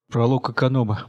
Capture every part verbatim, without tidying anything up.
Пролог эконома.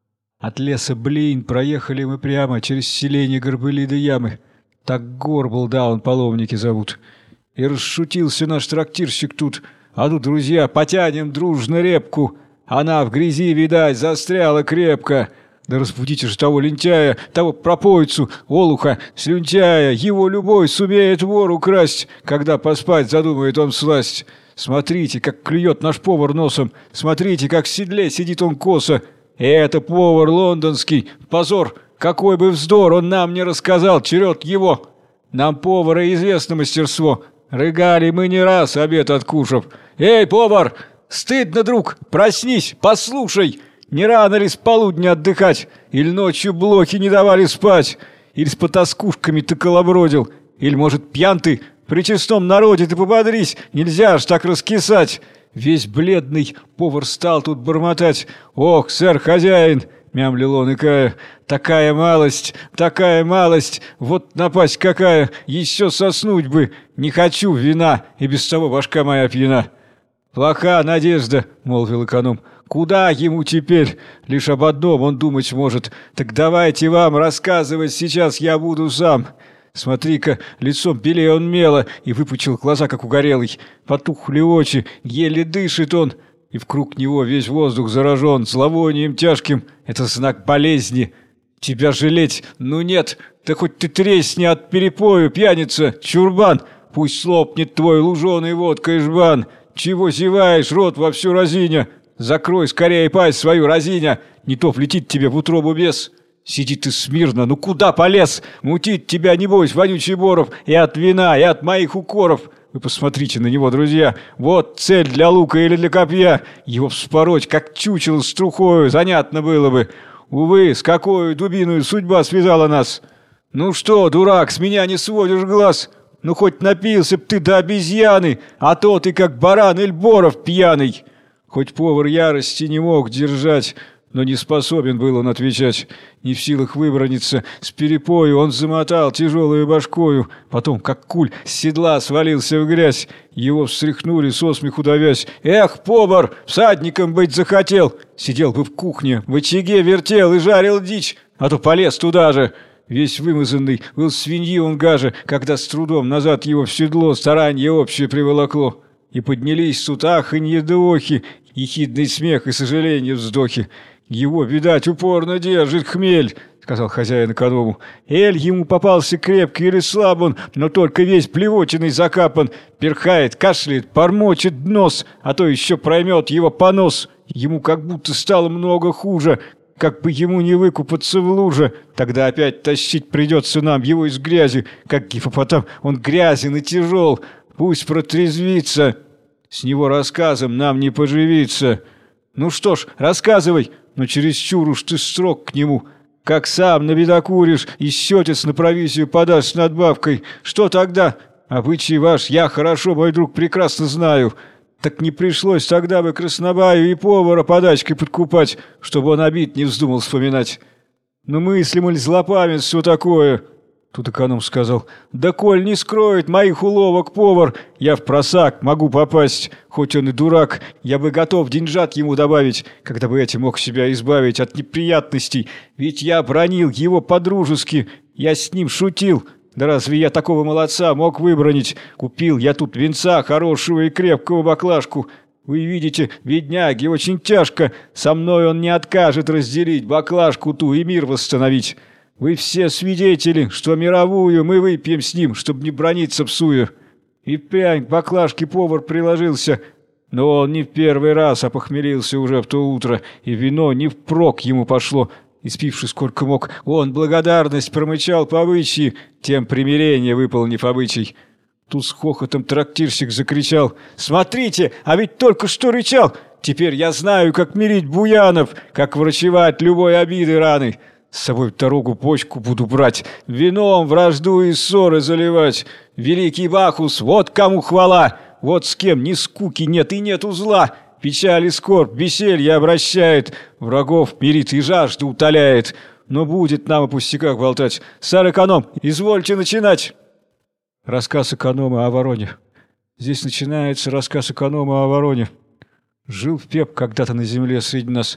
От леса Блин проехали мы прямо через селение Горбыли до Ямы. Так Горбл, да, он половники зовут. И расшутился наш трактирщик тут. А тут, друзья, потянем дружно репку. Она в грязи, видать, застряла крепко. Да разбудите же того лентяя, того пропойцу, олуха, слюнтяя. Его любой сумеет вор украсть, когда поспать задумает он всласть. Смотрите, как клюет наш повар носом. Смотрите, как в седле сидит он косо. И это повар лондонский. Позор! Какой бы вздор он нам не рассказал, черед его. Нам повара известно мастерство. Рыгали мы не раз, обед откушав. Эй, повар! Стыдно, друг! Проснись, послушай! Не рано ли с полудня отдыхать? Или ночью блохи не давали спать? Или с потаскушками ты колобродил? Или, может, пьян ты? При честном народе ты пободрись, нельзя ж так раскисать. Весь бледный повар стал тут бормотать. Ох, сэр, хозяин, мямлил он, икая, такая малость, такая малость, вот напасть какая, еще соснуть бы, не хочу вина, и без того башка моя пьяна. Плоха надежда, молвил эконом. Куда ему теперь? Лишь об одном он думать может. Так давайте вам рассказывать сейчас я буду сам. Смотри-ка, лицом белее он мело, и выпучил глаза, как угорелый. Потухли очи, еле дышит он, и вкруг него весь воздух заражен зловонием тяжким. Это знак болезни. Тебя жалеть? Ну нет, да хоть ты тресни от перепою, пьяница, чурбан. Пусть слопнет твой луженый водкой жбан. Чего зеваешь, рот во всю разиня? Закрой скорее пасть свою, разиня, не то влетит тебе в утробу бес. Сиди ты смирно, ну куда полез? Мутит тебя, небось, вонючий Боров, и от вина, и от моих укоров. Вы посмотрите на него, друзья. Вот цель для лука или для копья. Его вспороть, как чучело с трухою, занятно было бы. Увы, с какой дубиной судьба связала нас. Ну что, дурак, с меня не сводишь глаз? Ну хоть напился б ты до обезьяны, а то ты как баран или Боров пьяный. Хоть повар ярости не мог держать, но не способен был он отвечать. Не в силах выбраниться, с перепою он замотал тяжелую башкою, потом, как куль, с седла свалился в грязь. Его встряхнули со смеху давясь. «Эх, повар, всадником быть захотел! Сидел бы в кухне, в очаге вертел и жарил дичь, а то полез туда же!» Весь вымазанный, был свиньи он гаже, когда с трудом назад его в седло старанье общее приволокло. И поднялись тут аханье да охи, ехидный смех и сожаление вздохи. «Его, видать, упорно держит хмель», — сказал хозяин эконому. «Эль ему попался крепкий или слаб он, но только весь плевочиной закапан. Перхает, кашляет, бормочет нос, а то еще проймет его понос. Ему как будто стало много хуже, как бы ему не выкупаться в луже. Тогда опять тащить придется нам его из грязи, как гипопотам, он грязен и тяжел. Пусть протрезвится, с него рассказом нам не поживиться. Ну что ж, рассказывай, но чересчур уж ты строг к нему. Как сам набедокуришь и счетец на провизию подашь с надбавкой, что тогда? Обычай ваш я хорошо, мой друг, прекрасно знаю. Так не пришлось тогда бы краснобаю и повара подачкой подкупать, чтобы он обид не вздумал вспоминать. Ну мыслимо ли злопамятство такое?» Тут эконом сказал: «Да коль не скроет моих уловок повар, я в просак могу попасть. Хоть он и дурак, я бы готов деньжат ему добавить, когда бы этим мог себя избавить от неприятностей. Ведь я бранил его по-дружески, я с ним шутил. Да разве я такого молодца мог выбранить? Купил я тут винца хорошего и крепкого баклажку. Вы видите, бедняге очень тяжко, со мной он не откажет разделить баклажку ту и мир восстановить. Вы все свидетели, что мировую мы выпьем с ним, чтобы не браниться псую». И прям к баклажке повар приложился, но он не в первый раз опохмелился уже в то утро, и вино не впрок ему пошло. Испивши сколько мог, он благодарность промычал по обычаи, тем примирение выполнив обычай. Тут с хохотом трактирщик закричал: «Смотрите, а ведь только что рычал! Теперь я знаю, как мирить буянов, как врачевать любой обиды раны. С собой в дорогу почку буду брать, вином вражду и ссоры заливать. Великий Бахус, вот кому хвала! Вот с кем ни скуки нет и нет узла. Печаль и скорбь, веселье обращает, врагов мирит и жажду утоляет. Но будет нам о пустяках болтать. Сэр эконом, извольте начинать!» Рассказ эконома о вороне. Здесь начинается рассказ эконома о вороне. Жил Пеп когда-то на земле среди нас.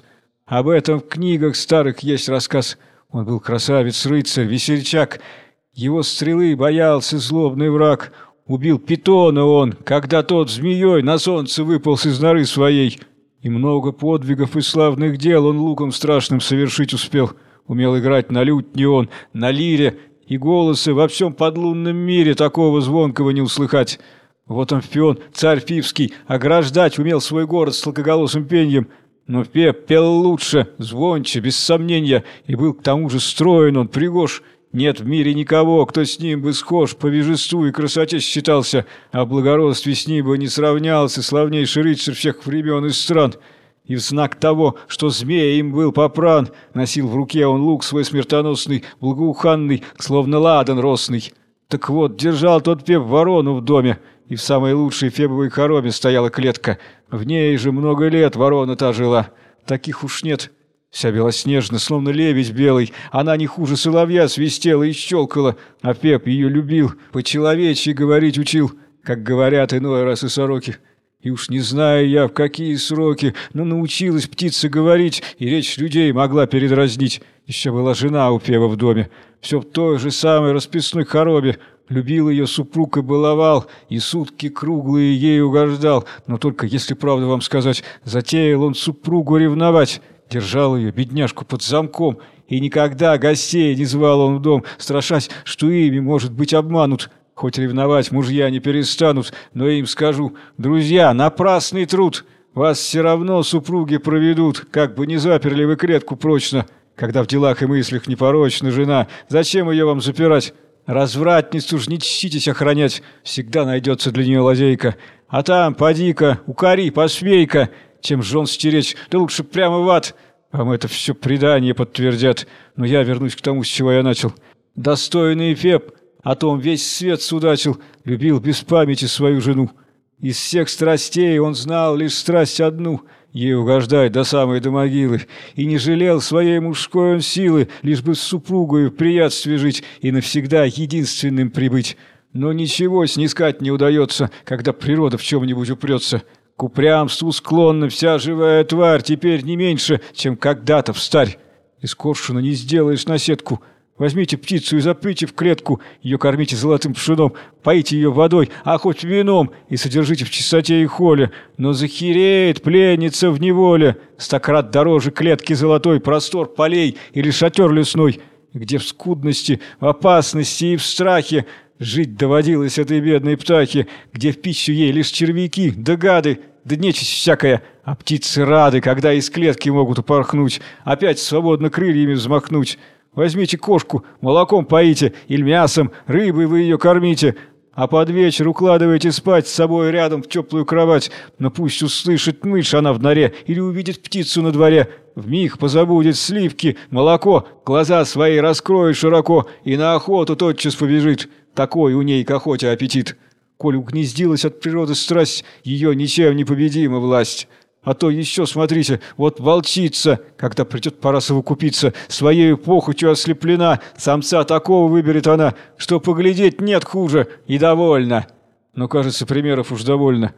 Об этом в книгах старых есть рассказ. Он был красавец-рыцарь, весельчак. Его стрелы боялся злобный враг. Убил питона он, когда тот змеей на солнце выполз из норы своей. И много подвигов и славных дел он луком страшным совершить успел. Умел играть на лютне он, на лире, и голоса во всем подлунном мире такого звонкого не услыхать. Вот он Амфион, царь Фивский, ограждать умел свой город сладкоголосым пеньем. Но Пеп пел лучше, звонче, без сомнения, и был к тому же строен он, пригож. Нет в мире никого, кто с ним бы схож, по вежеству и красоте считался, а в благородстве с ним бы не сравнялся славнейший рыцарь всех времен и стран. И в знак того, что змея им был попран, носил в руке он лук свой смертоносный, благоуханный, словно ладан росный. Так вот, держал тот Пеп ворону в доме, и в самой лучшей фебовой хороме стояла клетка. В ней же много лет ворона та жила. Таких уж нет. Вся белоснежна, словно лебедь белый. Она не хуже соловья свистела и щелкала, а Пеп ее любил, по-человечьи говорить учил, как говорят иной раз и сороки. И уж не знаю я, в какие сроки, но научилась птица говорить, и речь людей могла передразнить. Еще была жена у Пева в доме, все в той же самой расписной хоробе. Любил ее супруг и баловал, и сутки круглые ей угождал. Но только, если правду вам сказать, затеял он супругу ревновать. Держал ее, бедняжку, под замком, и никогда гостей не звал он в дом, страшась, что ими, может быть, обманут. Хоть ревновать мужья не перестанут, но им скажу: друзья, напрасный труд, вас все равно супруги проведут, как бы не заперли вы клетку прочно. Когда в делах и мыслях непорочна жена, зачем ее вам запирать? Развратницу ж не чтитесь охранять, всегда найдется для нее лазейка. А там, поди-ка, укори, посмей-ка, чем жен стеречь, да лучше прямо в ад. Вам это все предания подтвердят, но я вернусь к тому, с чего я начал. Достойный Пеп о том весь свет судачил, любил без памяти свою жену. Из всех страстей он знал лишь страсть одну — ей угождать до самой до могилы, и не жалел своей мужской он силы, лишь бы с супругой в приятстве жить и навсегда единственным прибыть. Но ничего снискать не удается, когда природа в чем-нибудь упрется. К упрямству склонна вся живая тварь, теперь не меньше, чем когда-то встарь. Из коршуна не сделаешь наседку. Возьмите птицу и заприте в клетку, ее кормите золотым пшеном, поите ее водой, а хоть вином, и содержите в чистоте и холе. Но захереет пленница в неволе, стократ дороже клетки золотой, простор полей или шатер лесной, где в скудности, в опасности и в страхе жить доводилось этой бедной птахе, где в пищу ей лишь червяки да гады, да нечисть всякая, а птицы рады, когда из клетки могут упорхнуть, опять свободно крыльями взмахнуть. Возьмите кошку, молоком поите или мясом, рыбой вы ее кормите, а под вечер укладывайте спать с собой рядом в теплую кровать, но пусть услышит мышь она в норе или увидит птицу на дворе, вмиг позабудет сливки, молоко, глаза свои раскроет широко и на охоту тотчас побежит, такой у ней к охоте аппетит. Коль угнездилась от природы страсть, ее ничем не победима власть. А то еще, смотрите, вот волчица, когда придет пора совокупиться, своей похотью ослеплена, самца такого выберет она, что поглядеть нет хуже, и довольна. Но, кажется, примеров уж довольно.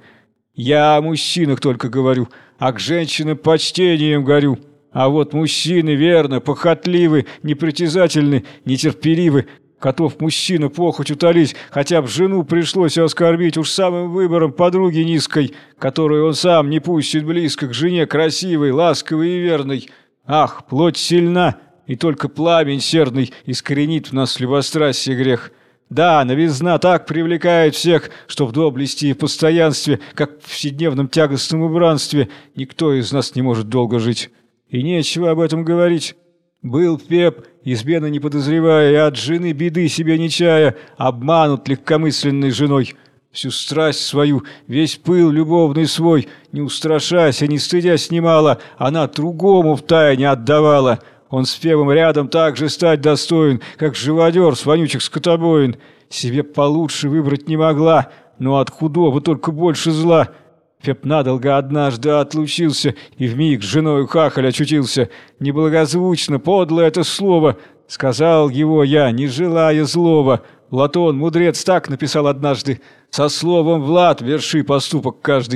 Я о мужчинах только говорю, а к женщинам почтением горю. А вот мужчины, верно, похотливы, непритязательны, нетерпеливы. Готов мужчина похоть утолить, хотя б жену пришлось оскорбить уж самым выбором подруги низкой, которую он сам не пустит близко к жене красивой, ласковой и верной. Ах, плоть сильна, и только пламень сердный искоренит в нас любострастие грех. Да, новизна так привлекает всех, что в доблести и постоянстве, как в повседневном тягостном убранстве, никто из нас не может долго жить. И нечего об этом говорить. Был Пеп, измены не подозревая, и от жены беды себе не чая, обманут легкомысленной женой. Всю страсть свою, весь пыл любовный свой, не устрашась и не стыдясь немало, она другому втайне отдавала. Он с Певом рядом так же стать достоин, как живодер с вонючих скотобоин. Себе получше выбрать не могла, но от худого только больше зла. Пеп надолго однажды отлучился и вмиг с женою хахаль очутился. Неблагозвучно, подло это слово, сказал его я, не желая злого. Платон, мудрец, так написал однажды: со словом Влад верши поступок каждый.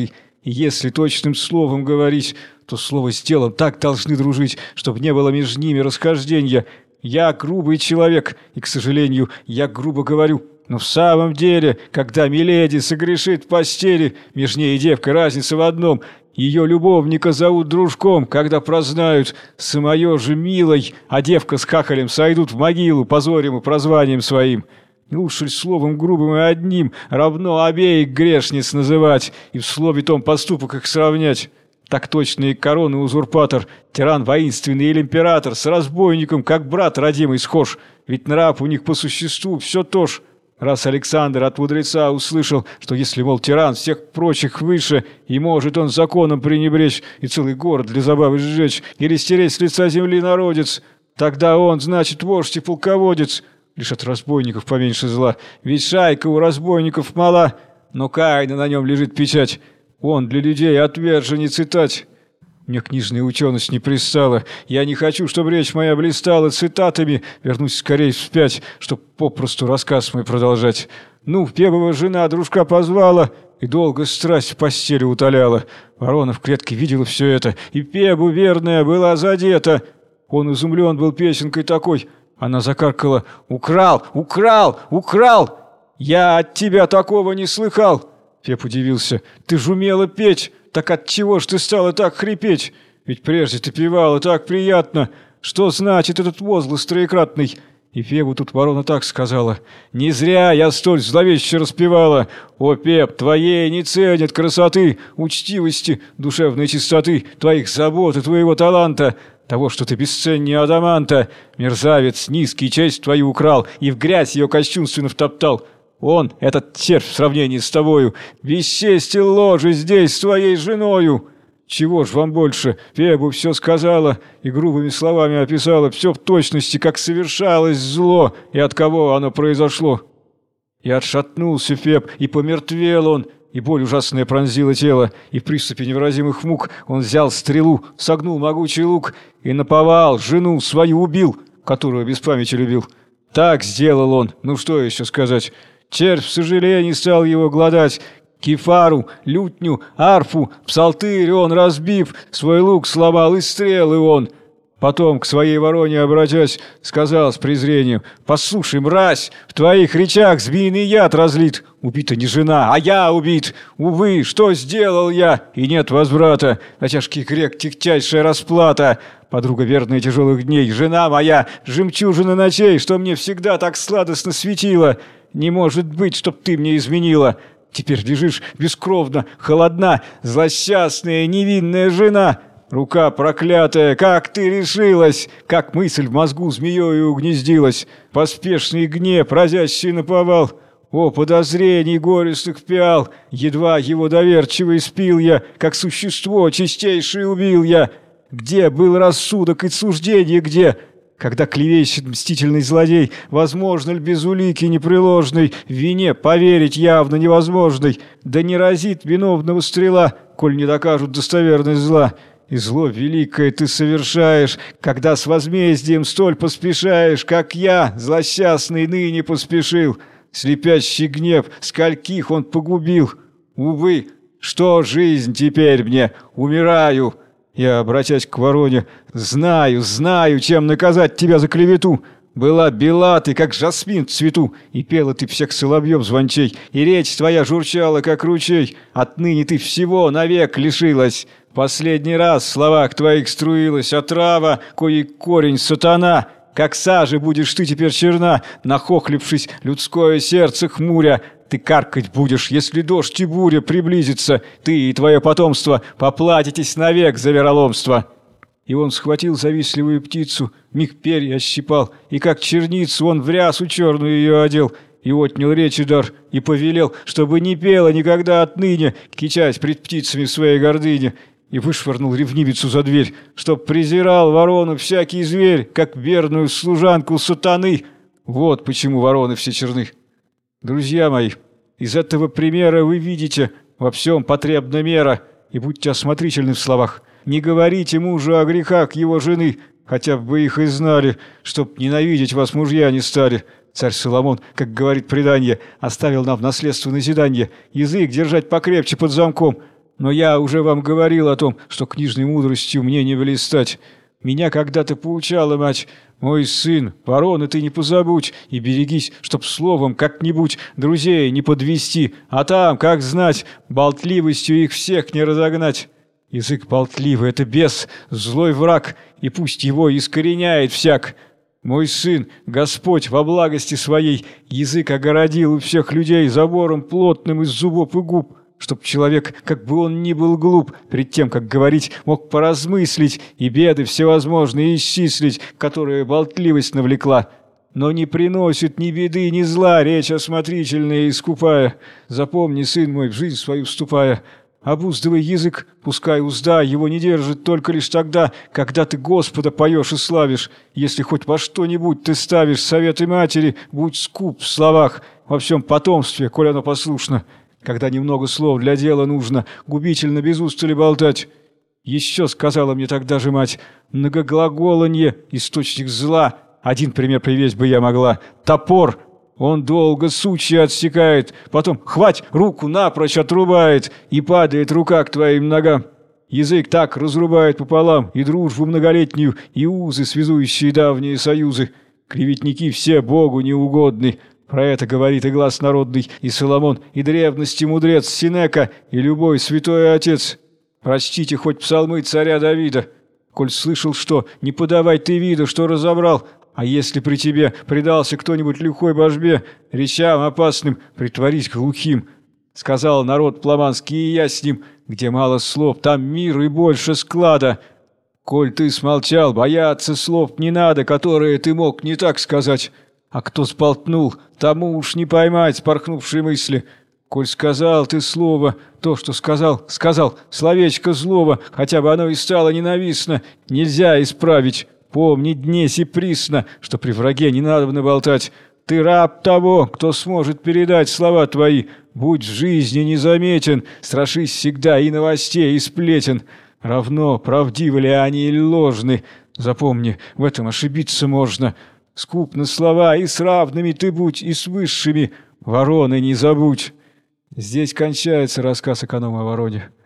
И если точным словом говорить, то слово с делом так должны дружить, чтобы не было между ними расхождения. Я грубый человек, и, к сожалению, я грубо говорю. Но в самом деле, когда миледи согрешит в постели, между ней и девкой разница в одном. Ее любовника зовут дружком, когда прознают, самое же милой, а девка с хахалем сойдут в могилу, позорим и прозванием своим. Не лучше ли словом грубым и одним равно обеих грешниц называть и в слове том поступок их сравнять? Так точно и корона узурпатор, тиран воинственный или император, с разбойником, как брат родимый, схож, ведь нрав у них по существу все то ж. Раз Александр от мудреца услышал, что если, мол, тиран всех прочих выше, и может он законом пренебречь и целый город для забавы сжечь или стереть с лица земли народец, тогда он, значит, вождь и полководец. Лишь от разбойников поменьше зла, ведь шайка у разбойников мала, но Каина на нем лежит печать. Он для людей отверженец и тать. Мне книжная ученость не пристала. Я не хочу, чтобы речь моя блистала цитатами. Вернусь скорее вспять, чтоб попросту рассказ мой продолжать. Ну, Фебова жена дружка позвала и долго страсть в постели утоляла. Ворона в клетке видела все это, и Фебу верная была задета. Он изумлен был песенкой такой. Она закаркала: «Украл! Украл! Украл! Я от тебя такого не слыхал!» Феб удивился: «Ты ж умела петь! Так отчего ж ты стала так хрипеть? Ведь прежде ты певала так приятно. Что значит этот возглас троекратный?» И Фебу тут ворона так сказала: «Не зря я столь зловеще распевала. О, Феб, твоей не ценят красоты, учтивости, душевной чистоты, твоих забот и твоего таланта, того, что ты бесценнее адаманта. Мерзавец низкий честь твою украл и в грязь ее кощунственно втоптал. Он, этот червь в сравнении с тобою, бесчестил ложе здесь с твоей женою. Чего ж вам больше? Фебу все сказала и грубыми словами описала все в точности, как совершалось зло и от кого оно произошло». И отшатнулся Феб, и помертвел он, и боль ужасная пронзила тело, и в приступе невыразимых мук он взял стрелу, согнул могучий лук и наповал жену свою убил, которую без памяти любил. Так сделал он, ну что еще сказать? Червь в сожалении стал его глодать. Кефару, лютню, арфу, псалтырь он, разбив, свой лук сломал и стрелы он. Потом, к своей вороне обратясь, сказал с презрением: «Послушай, мразь, в твоих речах змеиный яд разлит. Убита не жена, а я убит. Увы, что сделал я? И нет возврата. На тяжкий грех тягчайшая расплата. Подруга верная тяжелых дней, жена моя, жемчужина ночей, что мне всегда так сладостно светила. Не может быть, чтоб ты мне изменила. Теперь лежишь бескровно, холодна, злосчастная невинная жена. Рука проклятая, как ты решилась, как мысль в мозгу змеёю угнездилась, поспешный гнев, разящий наповал. О, подозрений горестных пиал, едва его доверчиво испил я, как существо чистейшее убил я. Где был рассудок и суждение, где? Когда клевещет мстительный злодей, возможно ли без улики непреложной в вине поверить явно невозможной? Да не разит виновного стрела, коль не докажут достоверность зла. И зло великое ты совершаешь, когда с возмездием столь поспешаешь, как я, злосчастный, ныне поспешил. Слепящий гнев, скольких он погубил. Увы, что жизнь теперь мне? Умираю. Я, обратясь к вороне: знаю, знаю, чем наказать тебя за клевету. Была бела ты, как жасмин в цвету, и пела ты всех соловьев звончей, и речь твоя журчала, как ручей. Отныне ты всего навек лишилась. Последний раз в словах твоих струилась отрава, коей корень сатана. Как сажи будешь ты теперь черна, нахохлившись, людское сердце хмуря. Ты каркать будешь, если дождь и буря приблизится. Ты и твое потомство поплатитесь навек за вероломство». И он схватил завистливую птицу, миг перья ощипал, и как черницу он в рясу черную ее одел, и отнял речи дар, и повелел, чтобы не пела никогда отныне, кичась пред птицами в своей гордыне, и вышвырнул ревнивицу за дверь, чтоб презирал ворону всякий зверь, как верную служанку сатаны. Вот почему вороны все черны. Друзья мои, из этого примера вы видите, во всем потребна мера, и будьте осмотрительны в словах. Не говорите мужу о грехах его жены, хотя бы их и знали, чтоб ненавидеть вас мужья не стали. Царь Соломон, как говорит предание, оставил нам в наследство назидание, язык держать покрепче под замком. Но я уже вам говорил о том, что книжной мудростью мне не блистать. Меня когда-то поучала мать: мой сын, вороны ты не позабудь, и берегись, чтоб словом как-нибудь друзей не подвести, а там, как знать, болтливостью их всех не разогнать. Язык болтливый — это бес, злой враг, и пусть его искореняет всяк. Мой сын, Господь во благости своей язык огородил у всех людей забором плотным из зубов и губ, чтоб человек, как бы он ни был глуп, пред тем, как говорить, мог поразмыслить и беды всевозможные исчислить, которые болтливость навлекла. Но не приносит ни беды, ни зла речь осмотрительная и скупая. Запомни, сын мой, в жизнь свою вступая, обуздывай язык, пускай узда его не держит только лишь тогда, когда ты Господа поешь и славишь. Если хоть во что-нибудь ты ставишь советы матери, будь скуп в словах, во всем потомстве, коль оно послушно. Когда немного слов для дела нужно, губительно без устали болтать. Еще сказала мне тогда же мать: многоглаголанье — источник зла. Один пример привести бы я могла. Топор. Он долго сучья отсекает, потом хвать, руку напрочь отрубает, и падает рука к твоим ногам. Язык так разрубает пополам и дружбу многолетнюю, и узы, связующие давние союзы. Клеветники все Богу неугодны. Про это говорит и глас народный, и Соломон, и древности мудрец Синека, и любой святой отец. Прочтите хоть псалмы царя Давида. Коль слышал что, не подавай ты виду, что разобрал. А если при тебе предался кто-нибудь лихой божбе, речам опасным, притворись глухим. Сказал народ пламанский, и я с ним: где мало слов, там мир и больше склада. Коль ты смолчал, бояться слов не надо, которые ты мог не так сказать. А кто сболтнул, тому уж не поймать спорхнувшие мысли. Коль сказал ты слово, то, что сказал, сказал, словечко злого, хотя бы оно и стало ненавистно, нельзя исправить. Помни днесь и присно, что при враге не надобно болтать. Ты раб того, кто сможет передать слова твои. Будь в жизни незаметен, страшись всегда и новостей, и сплетен. Равно, правдивы ли они или ложны. Запомни, в этом ошибиться можно. Скуп на слова, и с равными ты будь, и с высшими. Вороны не забудь. Здесь кончается рассказ эконома о вороне.